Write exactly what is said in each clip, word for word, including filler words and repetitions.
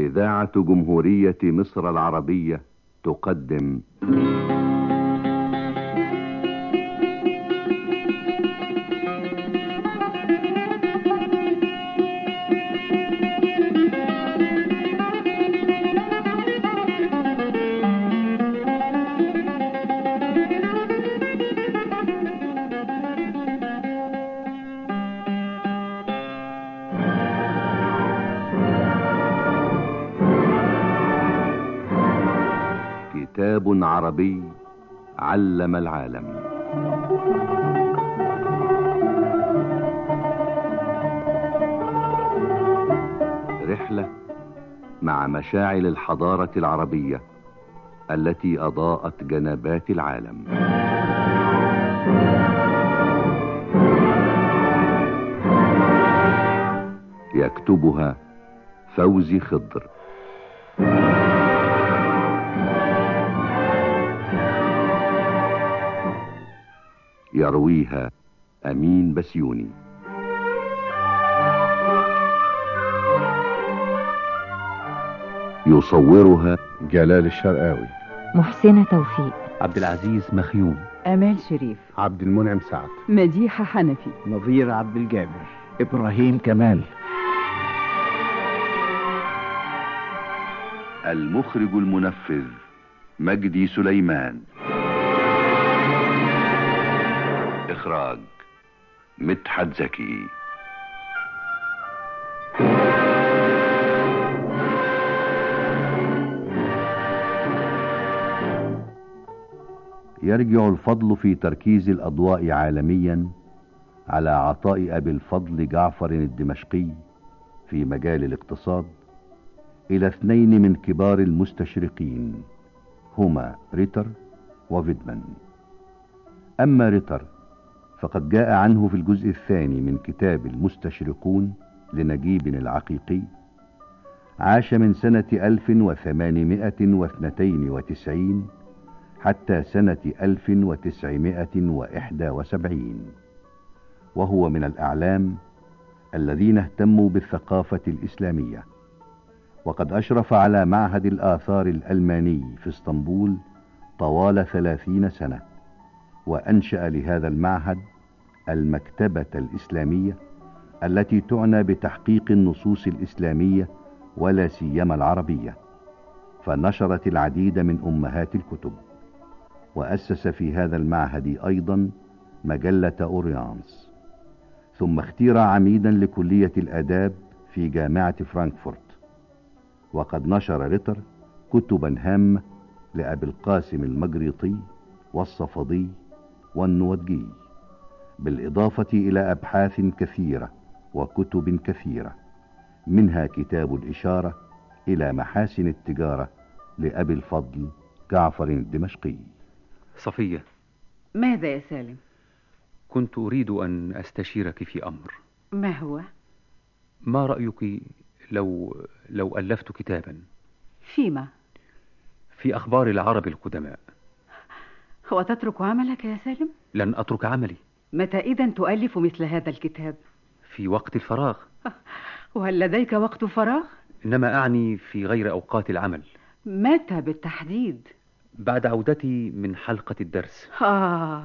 إذاعة جمهورية مصر العربية تقدم كتاب عربي علم العالم. رحلة مع مشاعل الحضارة العربية التي أضاءت جنبات العالم. يكتبها فوزي خضر. يرويها أمين بسيوني. يصورها جلال الشرقاوي. محسنة توفيق. عبد العزيز مخيوم. آمال شريف. عبد المنعم سعد. مديحة حنفي. نظير عبد الجابر. إبراهيم كمال. المخرج المنفذ مجدي سليمان. إخراج مدحت زكي. يرجع الفضل في تركيز الأضواء عالميا على عطاء أبي الفضل جعفر الدمشقي في مجال الاقتصاد إلى اثنين من كبار المستشرقين، هما ريتر وفيدمان. أما ريتر فقد جاء عنه في الجزء الثاني من كتاب المستشرقون لنجيب العقيقي. عاش من سنة ألف وثمانمائة واثنتين وتسعين حتى سنة ألف وتسعمائة وإحدى وسبعين، وهو من الأعلام الذين اهتموا بالثقافة الإسلامية، وقد أشرف على معهد الآثار الألماني في اسطنبول طوال ثلاثين سنة، وأنشأ لهذا المعهد المكتبة الإسلامية التي تعنى بتحقيق النصوص الإسلامية ولا سيما العربية، فنشرت العديد من أمهات الكتب. وأسس في هذا المعهد أيضا مجلة أوريانس، ثم اختير عميدا لكلية الآداب في جامعة فرانكفورت. وقد نشر ريتر كتبا هامة لأبي القاسم المجريطي والصفدي والنودجي، بالإضافة إلى أبحاث كثيرة وكتب كثيرة، منها كتاب الإشارة إلى محاسن التجارة لأبي الفضل جعفر الدمشقي. صفية، ماذا يا سالم؟ كنت أريد أن أستشيرك في أمر. ما هو؟ ما رأيك لو لو ألفت كتابا؟ فيما؟ في أخبار العرب القدماء. هو تترك عملك يا سالم؟ لن أترك عملي. متى إذن تؤلف مثل هذا الكتاب؟ في وقت الفراغ. وهل لديك وقت فراغ؟ إنما أعني في غير أوقات العمل. متى بالتحديد؟ بعد عودتي من حلقة الدرس. آه،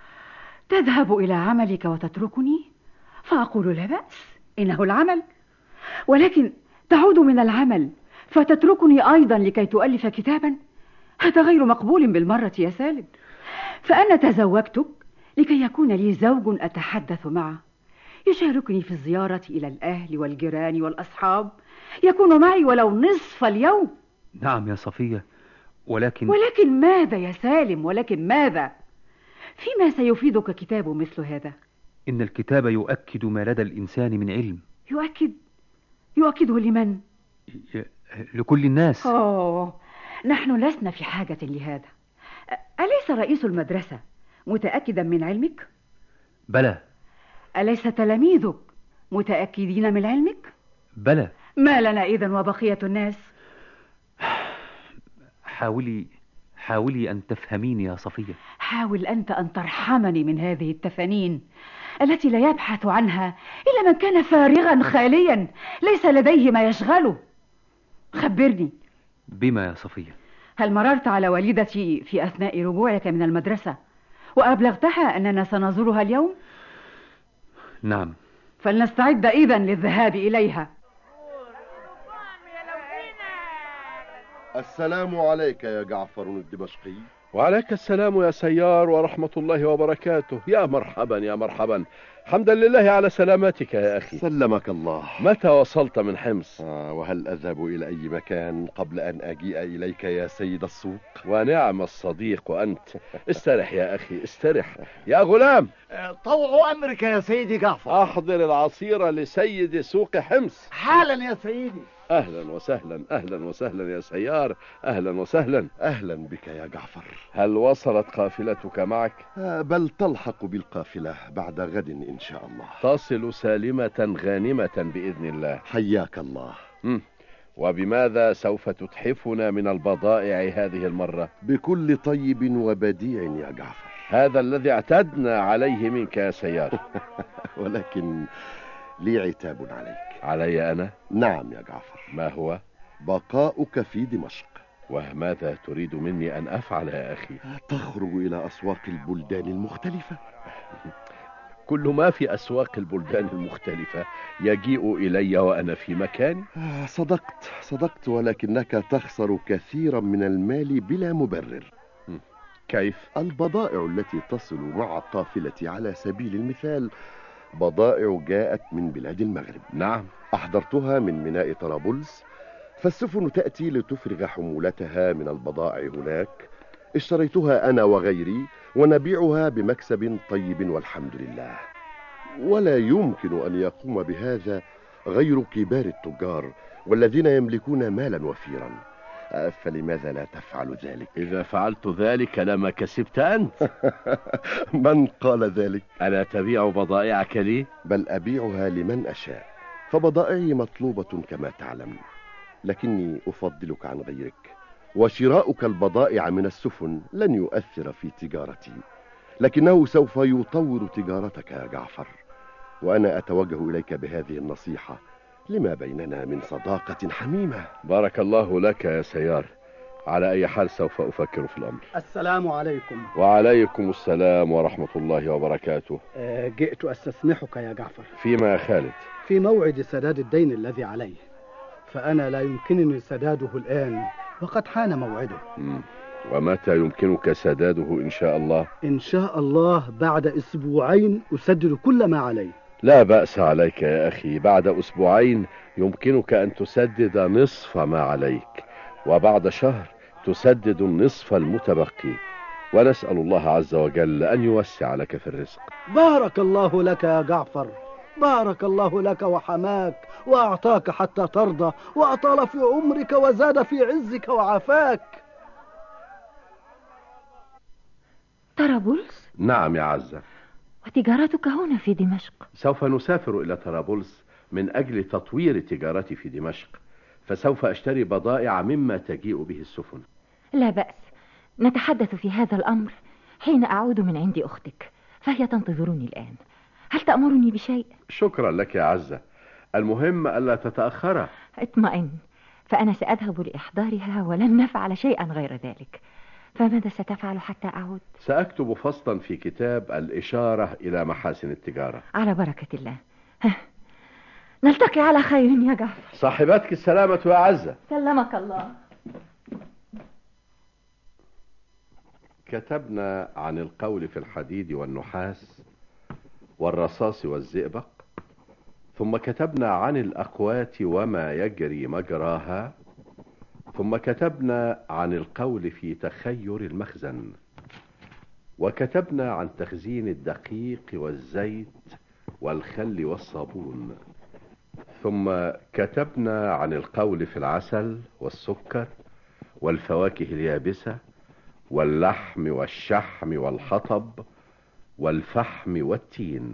تذهب إلى عملك وتتركني؟ فأقول لا بأس، إنه العمل. ولكن تعود من العمل فتتركني أيضا لكي تؤلف كتابا؟ هذا غير مقبول بالمرة يا سالم. فأنا تزوجتك لكي يكون لي زوج أتحدث معه، يشاركني في الزيارة إلى الأهل والجيران والأصحاب، يكون معي ولو نصف اليوم. نعم يا صفية، ولكن ولكن ماذا يا سالم؟ ولكن ماذا؟ فيما سيفيدك كتاب مثل هذا؟ إن الكتاب يؤكد ما لدى الإنسان من علم. يؤكد؟ يؤكده لمن؟ ي... لكل الناس. أوه، نحن لسنا في حاجة لهذا. أليس رئيس المدرسة متأكدا من علمك؟ بلى. أليس تلاميذك متأكدين من علمك؟ بلى. ما لنا إذن وبقية الناس؟ حاولي حاولي أن تفهميني يا صفية. حاول أنت أن ترحمني من هذه التفانين التي لا يبحث عنها إلا من كان فارغا خاليا ليس لديه ما يشغله. خبرني. بما يا صفية؟ هل مررت على والدتي في أثناء رجوعك من المدرسة وأبلغتها أننا سنزورها اليوم؟ نعم. فلنستعد إذن للذهاب إليها. السلام عليك يا جعفر الدمشقي. وعليك السلام يا سيار ورحمة الله وبركاته. يا مرحبا يا مرحبا، حمدا لله على سلامتك يا أخي. سلمك الله. متى وصلت من حمص؟ آه وهل أذهب إلى أي مكان قبل أن أجيء إليك يا سيد السوق؟ ونعم الصديق وأنت. استرح يا أخي استرح. يا غلام، طوع أمرك يا سيدي جعفر. أحضر العصير لسيد سوق حمص حالا يا سيدي. أهلا وسهلا أهلا وسهلا يا سيار، أهلا وسهلا. أهلا بك يا جعفر. هل وصلت قافلتك معك؟ آه بل تلحق بالقافلة بعد غد إن شاء الله. تصل سالمة غانمة بإذن الله. حياك الله. م. وبماذا سوف تتحفنا من البضائع هذه المرة؟ بكل طيب وبديع يا جعفر. هذا الذي اعتدنا عليه منك يا سيار. ولكن لي عتاب عليك. علي أنا؟ نعم يا جعفر. ما هو؟ بقاؤك في دمشق. وماذا تريد مني أن أفعل يا أخي؟ تخرج إلى أسواق البلدان المختلفة. كل ما في أسواق البلدان المختلفة يجيء إلي وأنا في مكاني. آه صدقت صدقت، ولكنك تخسر كثيرا من المال بلا مبرر. كيف؟ البضائع التي تصل مع قافلتي على سبيل المثال بضائع جاءت من بلاد المغرب. نعم. أحضرتها من ميناء طرابلس، فالسفن تأتي لتفرغ حمولتها من البضائع هناك. اشتريتها أنا وغيري ونبيعها بمكسب طيب والحمد لله. ولا يمكن أن يقوم بهذا غير كبار التجار والذين يملكون مالا وفيرا. فلماذا لا تفعل ذلك؟ إذا فعلت ذلك لما كسبت أنت. من قال ذلك؟ ألا تبيع بضائعك لي؟ بل أبيعها لمن أشاء، فبضائعي مطلوبة كما تعلم، لكني أفضلك عن غيرك، وشراؤك البضائع من السفن لن يؤثر في تجارتي، لكنه سوف يطور تجارتك يا جعفر. وأنا أتوجه إليك بهذه النصيحة لما بيننا من صداقة حميمة. بارك الله لك يا سيار. على أي حال سوف أفكر في الأمر. السلام عليكم. وعليكم السلام ورحمة الله وبركاته. أه جئت أستسمحك يا جعفر. فيما يا خالد؟ في موعد سداد الدين الذي عليه، فأنا لا يمكنني سداده الآن وقد حان موعده. مم. ومتى يمكنك سداده إن شاء الله؟ إن شاء الله بعد أسبوعين أسدد كل ما علي. لا بأس عليك يا أخي، بعد أسبوعين يمكنك أن تسدد نصف ما عليك، وبعد شهر تسدد النصف المتبقي، ونسأل الله عز وجل أن يوسع لك في الرزق. بارك الله لك يا جعفر، بارك الله لك وحماك وأعطاك حتى ترضى، وأطال في عمرك وزاد في عزك وعافاك. طرابلس؟ نعم يا عزة. وتجارتك هنا في دمشق؟ سوف نسافر إلى طرابلس من أجل تطوير تجارتي في دمشق، فسوف أشتري بضائع مما تجيء به السفن. لا بأس، نتحدث في هذا الأمر حين أعود من عند أختك، فهي تنتظرني الآن. هل تأمرني بشيء؟ شكرا لك يا عزة، المهم ألا تتأخر. اطمئن، فأنا سأذهب لإحضارها ولن نفعل شيئا غير ذلك. فماذا ستفعل حتى أعود؟ سأكتب فصلا في كتاب الإشارة إلى محاسن التجارة. على بركة الله. ها. نلتقي على خير يا جعفر. صاحبتك السلامة يا عزة. سلمك الله. كتبنا عن القول في الحديد والنحاس والرصاص والزئبق، ثم كتبنا عن الأقوات وما يجري مجراها، ثم كتبنا عن القول في تخير المخزن، وكتبنا عن تخزين الدقيق والزيت والخل والصابون، ثم كتبنا عن القول في العسل والسكر والفواكه اليابسة واللحم والشحم والحطب والفحم والتين.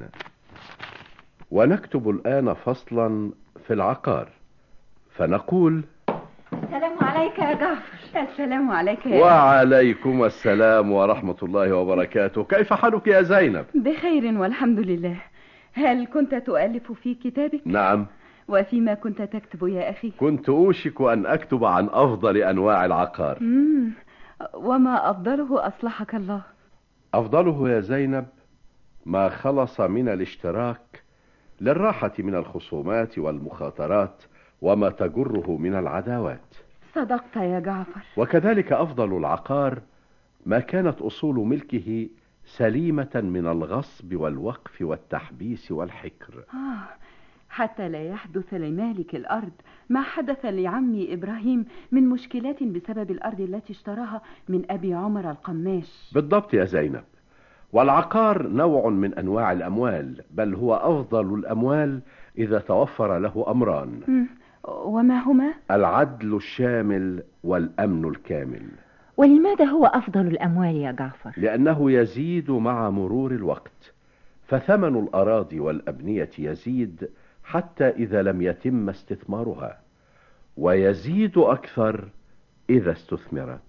ونكتب الآن فصلا في العقار، فنقول: السلام عليك يا جعفر. السلام عليك يا وعليكم السلام ورحمة الله وبركاته. كيف حالك يا زينب؟ بخير والحمد لله. هل كنت تؤلف في كتابك؟ نعم. وفيما كنت تكتب يا أخي؟ كنت أوشك أن أكتب عن أفضل أنواع العقار. مم. وما أفضله أصلحك الله؟ أفضله يا زينب ما خلص من الاشتراك للراحة من الخصومات والمخاطرات وما تجره من العداوات. صدقت يا جعفر. وكذلك أفضل العقار ما كانت أصول ملكه سليمة من الغصب والوقف والتحبيس والحكر. آه حتى لا يحدث لمالك الأرض ما حدث لعمي إبراهيم من مشكلات بسبب الأرض التي اشتراها من أبي عمر القماش. بالضبط يا زينب. والعقار نوع من أنواع الأموال، بل هو أفضل الأموال إذا توفر له أمران. وما هما؟ العدل الشامل والأمن الكامل. ولماذا هو أفضل الأموال يا جعفر؟ لأنه يزيد مع مرور الوقت، فثمن الأراضي والأبنية يزيد حتى إذا لم يتم استثمارها، ويزيد أكثر إذا استثمرت.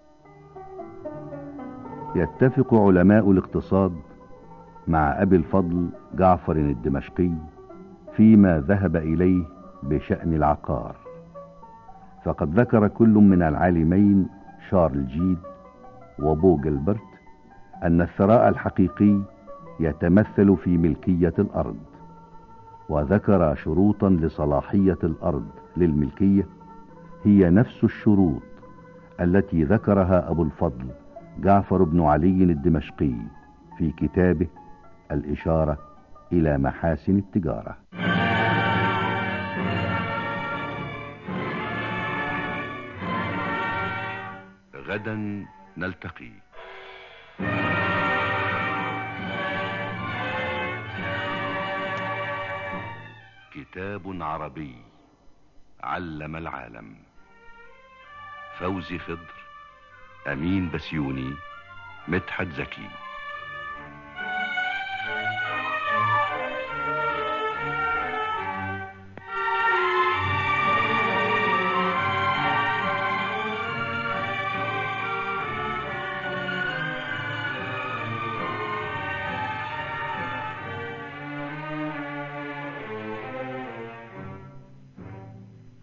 يتفق علماء الاقتصاد مع أبي الفضل جعفر الدمشقي فيما ذهب إليه بشأن العقار، فقد ذكر كل من العالمين شارل جيد وبو جيلبرت أن الثراء الحقيقي يتمثل في ملكية الأرض، وذكر شروطا لصلاحية الأرض للملكية هي نفس الشروط التي ذكرها أبو الفضل جعفر بن علي الدمشقي في كتابه الإشارة إلى محاسن التجارة. غدا نلتقي. كتاب عربي علم العالم. فوزي خضر، أمين بسيوني، مدحت زكي.